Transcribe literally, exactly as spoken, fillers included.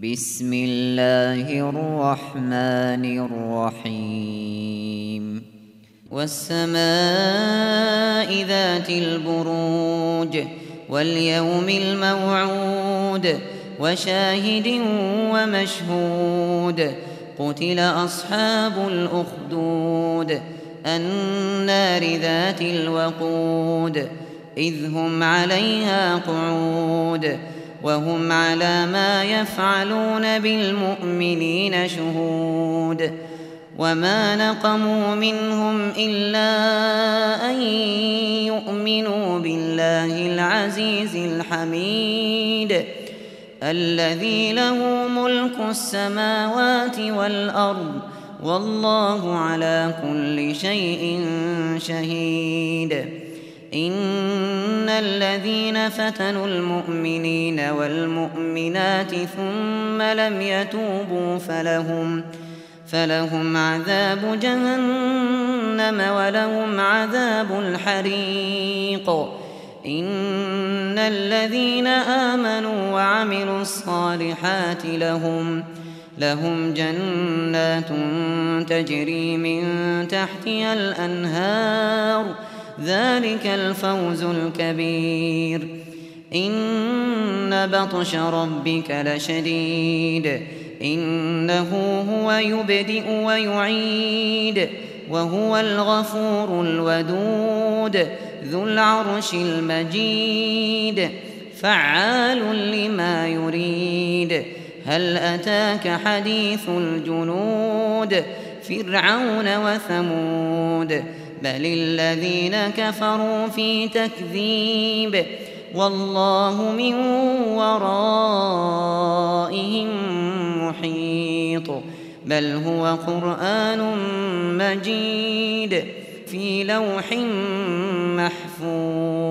بسم الله الرحمن الرحيم والسماء ذات البروج واليوم الموعود وشاهد ومشهود قتل أصحاب الأخدود النار ذات الوقود إذ هم عليها قعود وهم على ما يفعلون بالمؤمنين شهود وما نقموا منهم إلا أن يؤمنوا بالله العزيز الحميد الذي له ملك السماوات والأرض والله على كل شيء شهيد إن الذين فتنوا المؤمنين والمؤمنات ثم لم يتوبوا فلهم فلهم عذاب جهنم ولهم عذاب الحريق إن الذين آمنوا وعملوا الصالحات لهم لهم جنات تجري من تحتها الأنهار ذلك الفوز الكبير إن بطش ربك لشديد إنه هو يبدئ ويعيد وهو الغفور الودود ذو العرش المجيد فعال لما يريد هل أتاك حديث الجنود فرعون وثمود بل الذين كفروا في تكذيب والله من ورائهم محيط بل هو قرآن مجيد في لوح محفوظ.